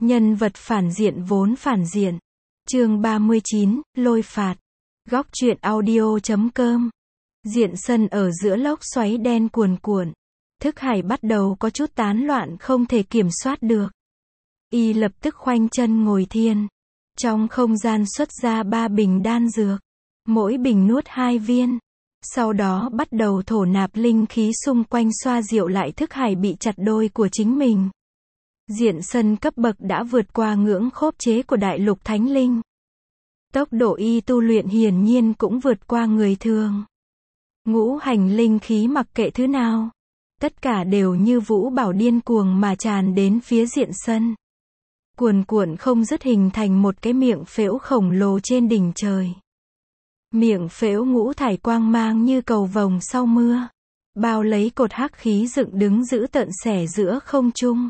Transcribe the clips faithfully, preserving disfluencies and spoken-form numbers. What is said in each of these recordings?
Nhân vật phản diện vốn phản diện. Chương ba mươi chín, lôi phạt. Góc truyện audio chấm com. Diện sân ở giữa lốc xoáy đen cuồn cuộn. Thức Hải bắt đầu có chút tán loạn không thể kiểm soát được. Y lập tức khoanh chân ngồi thiền. Trong không gian xuất ra ba bình đan dược. Mỗi bình nuốt hai viên. Sau đó bắt đầu thổ nạp linh khí xung quanh xoa dịu lại thức hải bị chặt đôi của chính mình. Diện sân cấp bậc đã vượt qua ngưỡng khốp chế của đại lục thánh linh. Tốc độ y tu luyện hiển nhiên cũng vượt qua người thường. Ngũ hành linh khí mặc kệ thứ nào. Tất cả đều như vũ bảo điên cuồng mà tràn đến phía diện sân. Cuồn cuộn không dứt hình thành một cái miệng phễu khổng lồ trên đỉnh trời. Miệng phễu ngũ thải quang mang như cầu vồng sau mưa. Bao lấy cột hắc khí dựng đứng giữ tận xẻ giữa không trung.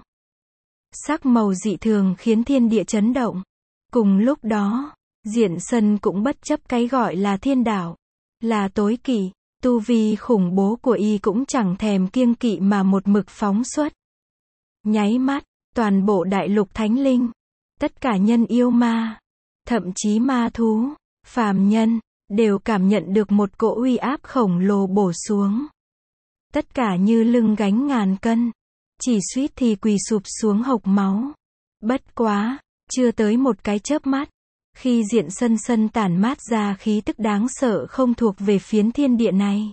Sắc màu dị thường khiến thiên địa chấn động. Cùng lúc đó, diện sân cũng bất chấp cái gọi là thiên đạo. Là tối kỵ, tu vi khủng bố của y cũng chẳng thèm kiêng kỵ mà một mực phóng xuất. Nháy mắt, toàn bộ đại lục thánh linh, tất cả nhân yêu ma, thậm chí ma thú, phàm nhân, đều cảm nhận được một cỗ uy áp khổng lồ bổ xuống. Tất cả như lưng gánh ngàn cân, chỉ suýt thì quỳ sụp xuống hộc máu. Bất quá, chưa tới một cái chớp mắt, khi diện sân sân tản mát ra khí tức đáng sợ không thuộc về phiến thiên địa này.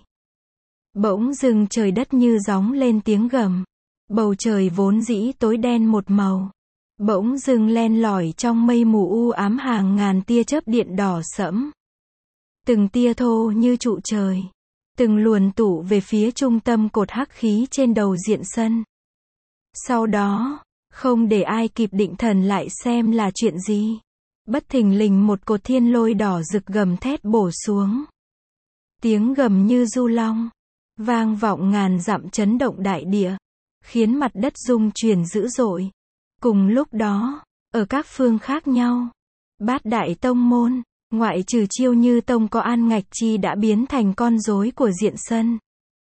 Bỗng dưng trời đất như gióng lên tiếng gầm. Bầu trời vốn dĩ tối đen một màu. Bỗng dưng len lỏi trong mây mù u ám hàng ngàn tia chớp điện đỏ sẫm. Từng tia thô như trụ trời. Từng luồn tụ về phía trung tâm cột hắc khí trên đầu diện sân. Sau đó, không để ai kịp định thần lại xem là chuyện gì. Bất thình lình một cột thiên lôi đỏ rực gầm thét bổ xuống. Tiếng gầm như du long. Vang vọng ngàn dặm chấn động đại địa. Khiến mặt đất rung chuyển dữ dội. Cùng lúc đó, ở các phương khác nhau, bát đại tông môn, ngoại trừ Chiêu Như Tông có An Ngạch Chi đã biến thành con rối của diện sân.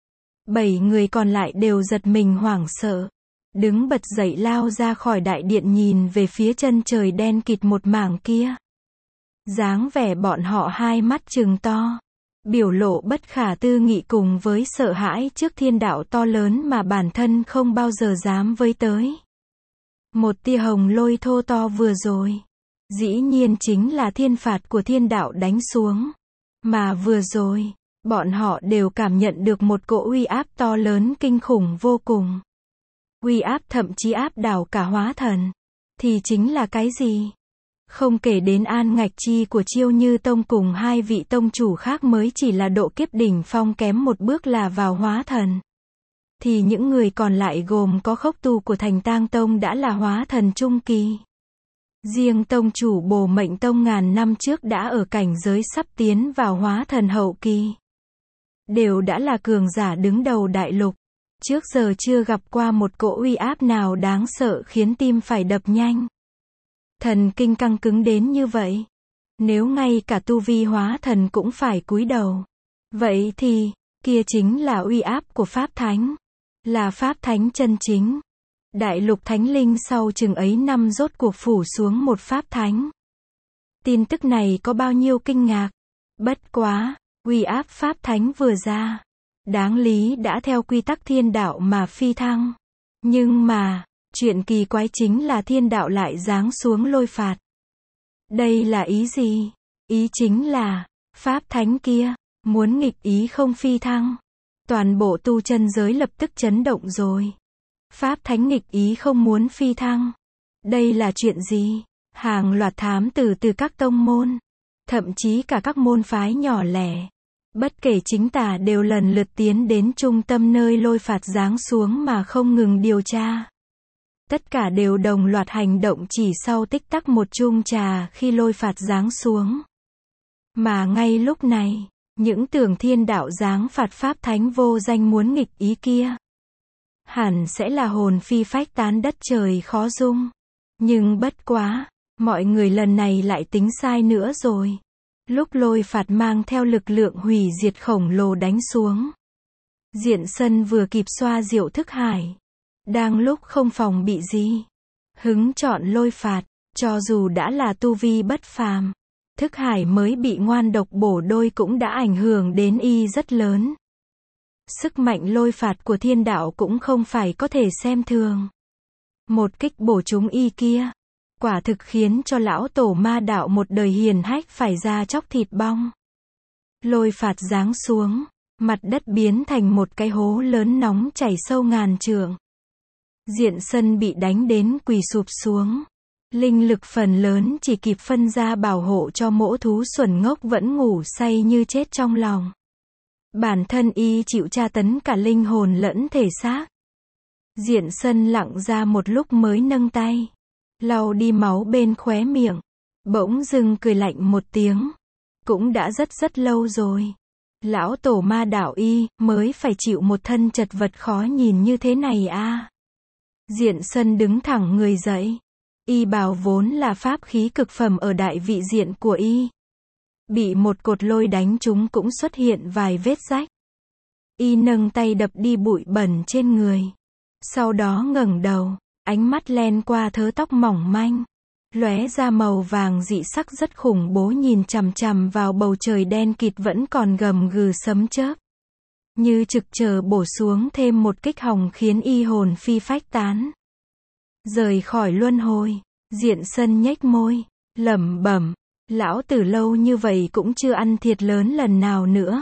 Bảy người còn lại đều giật mình hoảng sợ. Đứng bật dậy lao ra khỏi đại điện nhìn về phía chân trời đen kịt một mảng kia. Dáng vẻ bọn họ hai mắt trừng to. Biểu lộ bất khả tư nghị cùng với sợ hãi trước thiên đạo to lớn mà bản thân không bao giờ dám với tới. Một tia hồng lôi thô to vừa rồi. Dĩ nhiên chính là thiên phạt của thiên đạo đánh xuống. Mà vừa rồi, bọn họ đều cảm nhận được một cỗ uy áp to lớn kinh khủng vô cùng. Uy áp thậm chí áp đảo cả hóa thần. Thì chính là cái gì? Không kể đến An Ngạch Chi của Chiêu Như Tông cùng hai vị tông chủ khác mới chỉ là độ kiếp đỉnh phong kém một bước là vào hóa thần. Thì những người còn lại gồm có Khốc Tu của Thành Tang Tông đã là hóa thần trung kỳ. Riêng tông chủ Bồ Mệnh Tông ngàn năm trước đã ở cảnh giới sắp tiến vào hóa thần hậu kỳ. Đều đã là cường giả đứng đầu đại lục. Trước giờ chưa gặp qua một cỗ uy áp nào đáng sợ khiến tim phải đập nhanh. Thần kinh căng cứng đến như vậy. Nếu ngay cả tu vi hóa thần cũng phải cúi đầu. Vậy thì, kia chính là uy áp của Pháp Thánh. Là Pháp Thánh chân chính. Đại lục Thánh Linh sau chừng ấy năm rốt cuộc phủ xuống một Pháp Thánh. Tin tức này có bao nhiêu kinh ngạc. Bất quá, uy áp Pháp Thánh vừa ra. Đáng lý đã theo quy tắc thiên đạo mà phi thăng. Nhưng mà, chuyện kỳ quái chính là thiên đạo lại giáng xuống lôi phạt. Đây là ý gì? Ý chính là, Pháp Thánh kia, muốn nghịch ý không phi thăng. Toàn bộ tu chân giới lập tức chấn động rồi. Pháp Thánh nghịch ý không muốn phi thăng. Đây là chuyện gì? Hàng loạt thám tử từ các tông môn. Thậm chí cả các môn phái nhỏ lẻ. Bất kể chính tà đều lần lượt tiến đến trung tâm nơi lôi phạt giáng xuống mà không ngừng điều tra. Tất cả đều đồng loạt hành động chỉ sau tích tắc một chung trà khi lôi phạt giáng xuống. Mà ngay lúc này, những tưởng thiên đạo giáng phạt Pháp Thánh vô danh muốn nghịch ý kia. Hẳn sẽ là hồn phi phách tán đất trời khó dung. Nhưng bất quá, mọi người lần này lại tính sai nữa rồi. Lúc lôi phạt mang theo lực lượng hủy diệt khổng lồ đánh xuống. Diện sân vừa kịp xoa diệu thức hải. Đang lúc không phòng bị gì. hứng chọn lôi phạt, cho dù đã là tu vi bất phàm. Thức hải mới bị ngoan độc bổ đôi cũng đã ảnh hưởng đến y rất lớn. Sức mạnh lôi phạt của thiên đạo cũng không phải có thể xem thường. Một kích bổ trúng y kia, quả thực khiến cho lão tổ ma đạo một đời hiền hách phải ra chóc thịt bong. Lôi phạt giáng xuống, mặt đất biến thành một cái hố lớn nóng chảy sâu ngàn trượng. Diện sân bị đánh đến quỳ sụp xuống. Linh lực phần lớn chỉ kịp phân ra bảo hộ cho mỗ thú xuẩn ngốc vẫn ngủ say như chết trong lòng. Bản thân y chịu tra tấn cả linh hồn lẫn thể xác. Diện sân lặng ra một lúc mới nâng tay, lau đi máu bên khóe miệng. Bỗng dưng cười lạnh một tiếng. Cũng đã rất rất lâu rồi. Lão tổ ma đạo y mới phải chịu một thân chật vật khó nhìn như thế này a. Diện sân đứng thẳng người dậy. Y bào vốn là pháp khí cực phẩm ở đại vị diện của y. Bị một cột lôi đánh trúng cũng xuất hiện vài vết rách. Y nâng tay đập đi bụi bẩn trên người. Sau đó ngẩng đầu, ánh mắt len qua thớ tóc mỏng manh. Lóe ra màu vàng dị sắc rất khủng bố nhìn chằm chằm vào bầu trời đen kịt vẫn còn gầm gừ sấm chớp. Như trực chờ bổ xuống thêm một kích hồng khiến y hồn phi phách tán. Rời khỏi luân hồi, diện sân nhếch môi, lẩm bẩm, lão tử lâu như vậy cũng chưa ăn thiệt lớn lần nào nữa.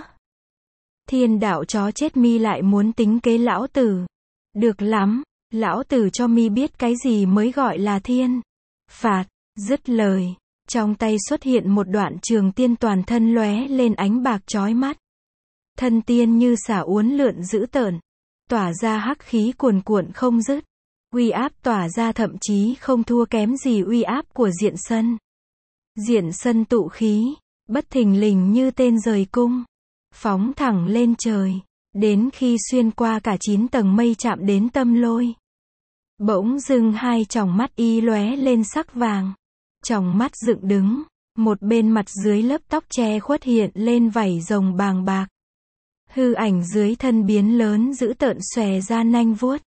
Thiên đạo chó chết mi lại muốn tính kế lão tử. Được lắm, lão tử cho mi biết cái gì mới gọi là thiên phạt. Dứt lời, trong tay xuất hiện một đoạn trường tiên toàn thân lóe lên ánh bạc chói mắt. Thân tiên như xả uốn lượn dữ tợn, tỏa ra hắc khí cuồn cuộn không dứt. Uy áp tỏa ra thậm chí không thua kém gì uy áp của diện sân. Diện sân tụ khí, bất thình lình như tên rời cung, phóng thẳng lên trời, đến khi xuyên qua cả chín tầng mây chạm đến tâm lôi. Bỗng dưng hai tròng mắt y lóe lên sắc vàng, tròng mắt dựng đứng, một bên mặt dưới lớp tóc che khuất hiện lên vảy rồng bàng bạc. Hư ảnh dưới thân biến lớn dữ tợn xòe ra nanh vuốt.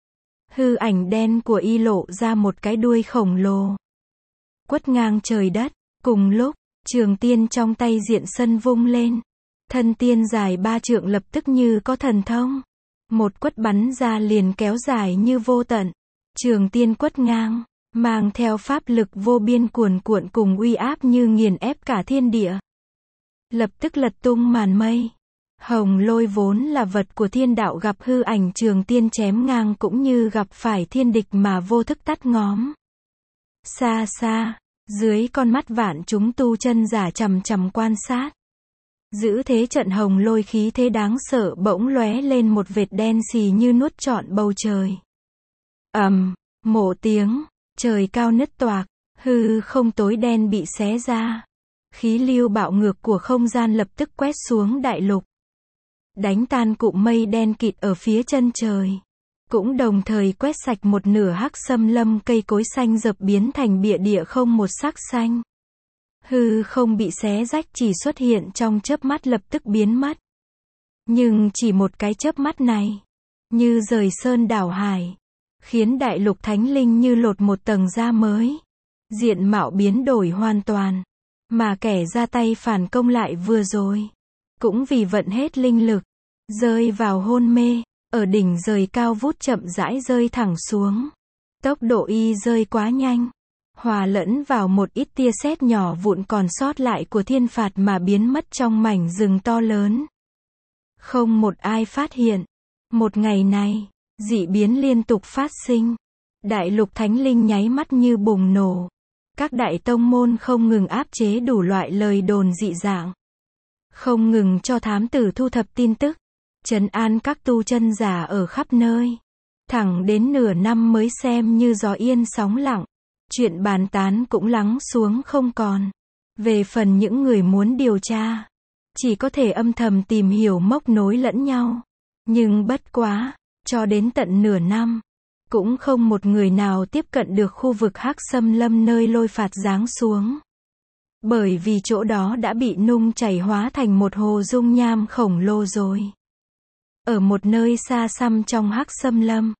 Hư ảnh đen của y lộ ra một cái đuôi khổng lồ, quất ngang trời đất. Cùng lúc, trường tiên trong tay diện sân vung lên. Thân tiên dài ba trượng lập tức như có thần thông. Một quất bắn ra liền kéo dài như vô tận. Trường tiên quất ngang, mang theo pháp lực vô biên cuồn cuộn cùng uy áp như nghiền ép cả thiên địa. Lập tức lật tung màn mây. Hồng lôi vốn là vật của thiên đạo gặp hư ảnh trường tiên chém ngang cũng như gặp phải thiên địch mà vô thức tắt ngóm. Xa xa, dưới con mắt vạn chúng tu chân giả chằm chằm quan sát. Giữ thế trận hồng lôi khí thế đáng sợ bỗng lóe lên một vệt đen xì như nuốt trọn bầu trời. Ầm, mổ tiếng, trời cao nứt toạc, hư không tối đen bị xé ra. Khí lưu bạo ngược của không gian lập tức quét xuống đại lục. Đánh tan cụm mây đen kịt ở phía chân trời. Cũng đồng thời quét sạch một nửa hắc xâm lâm cây cối xanh rợp biến thành bịa địa không một sắc xanh. Hư không bị xé rách chỉ xuất hiện trong chớp mắt lập tức biến mất. Nhưng chỉ một cái chớp mắt này, như rời sơn đảo hải, khiến đại lục thánh linh như lột một tầng da mới. Diện mạo biến đổi hoàn toàn, mà kẻ ra tay phản công lại vừa rồi, cũng vì vận hết linh lực, rơi vào hôn mê, ở đỉnh rời cao vút chậm rãi rơi thẳng xuống. Tốc độ y rơi quá nhanh, hòa lẫn vào một ít tia sét nhỏ vụn còn sót lại của thiên phạt mà biến mất trong mảnh rừng to lớn. Không một ai phát hiện. Một ngày này, dị biến liên tục phát sinh. Đại lục thánh linh nháy mắt như bùng nổ. Các đại tông môn không ngừng áp chế đủ loại lời đồn dị dạng. Không ngừng cho thám tử thu thập tin tức, trấn an các tu chân giả ở khắp nơi. Thẳng đến nửa năm mới xem như gió yên sóng lặng. Chuyện bàn tán cũng lắng xuống không còn. Về phần những người muốn điều tra, chỉ có thể âm thầm tìm hiểu móc nối lẫn nhau. Nhưng bất quá, cho đến tận nửa năm, cũng không một người nào tiếp cận được khu vực hắc xâm lâm nơi lôi phạt giáng xuống. Bởi vì chỗ đó đã bị nung chảy hóa thành một hồ dung nham khổng lồ rồi. Ở một nơi xa xăm trong hắc xâm lâm,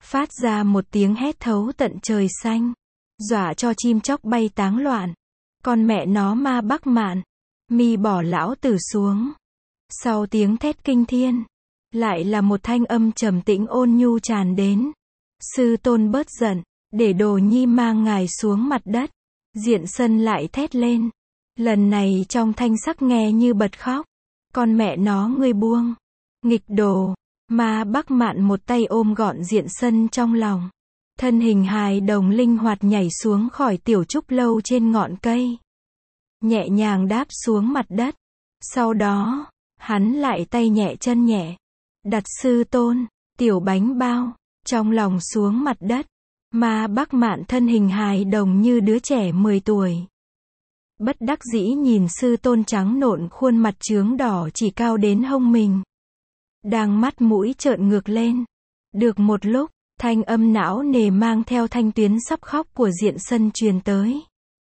phát ra một tiếng hét thấu tận trời xanh, dọa cho chim chóc bay táng loạn. Con mẹ nó ma Bắc Mạn, mi bỏ lão tử xuống. Sau tiếng thét kinh thiên, lại là một thanh âm trầm tĩnh ôn nhu tràn đến. Sư tôn bớt giận, để đồ nhi mang ngài xuống mặt đất. Diện Sân lại thét lên. Lần này trong thanh sắc nghe như bật khóc. Con mẹ nó ngươi buông. Nghịch đồ. Ma Bắc Mạn một tay ôm gọn Diện Sân trong lòng. Thân hình hài đồng linh hoạt nhảy xuống khỏi tiểu trúc lâu trên ngọn cây. Nhẹ nhàng đáp xuống mặt đất. Sau đó, hắn lại tay nhẹ chân nhẹ. Đặt sư tôn, tiểu bánh bao, trong lòng xuống mặt đất. Ma Bắc Mạn thân hình hài đồng như đứa trẻ mười tuổi. Bất đắc dĩ nhìn sư tôn trắng nộn khuôn mặt chướng đỏ chỉ cao đến hông mình. Đang mắt mũi trợn ngược lên. Được một lúc, thanh âm não nề mang theo thanh tuyến sắp khóc của Diện Sân truyền tới.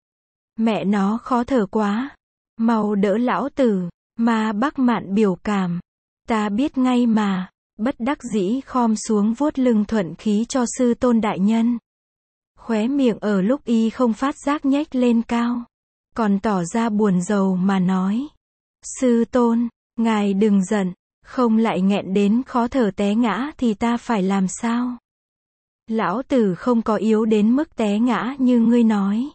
Mẹ nó khó thở quá. Mau đỡ lão tử. Ma Bắc Mạn biểu cảm. Ta biết ngay mà. Bất đắc dĩ khom xuống vuốt lưng thuận khí cho sư tôn đại nhân. Khóe miệng ở lúc y không phát giác nhếch lên cao. Còn tỏ ra buồn rầu mà nói. Sư tôn, ngài đừng giận. Không lại nghẹn đến khó thở té ngã thì ta phải làm sao? Lão tử không có yếu đến mức té ngã như ngươi nói.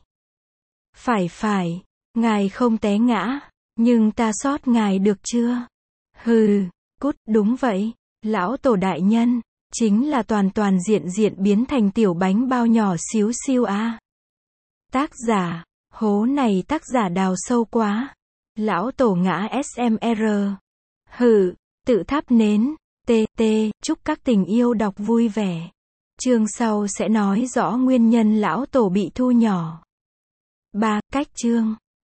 Phải phải, ngài không té ngã, nhưng ta sót ngài được chưa? Hừ, cút, đúng vậy, lão tổ đại nhân, chính là toàn toàn diện diện biến thành tiểu bánh bao nhỏ xíu xiu a. Tác giả, hố này tác giả đào sâu quá. Lão tổ ngã ét em rờ. Hừ, tự thắp nến, tê tê, chúc các tình yêu đọc vui vẻ. Chương sau sẽ nói rõ nguyên nhân lão tổ bị thu nhỏ. ba. Cách chương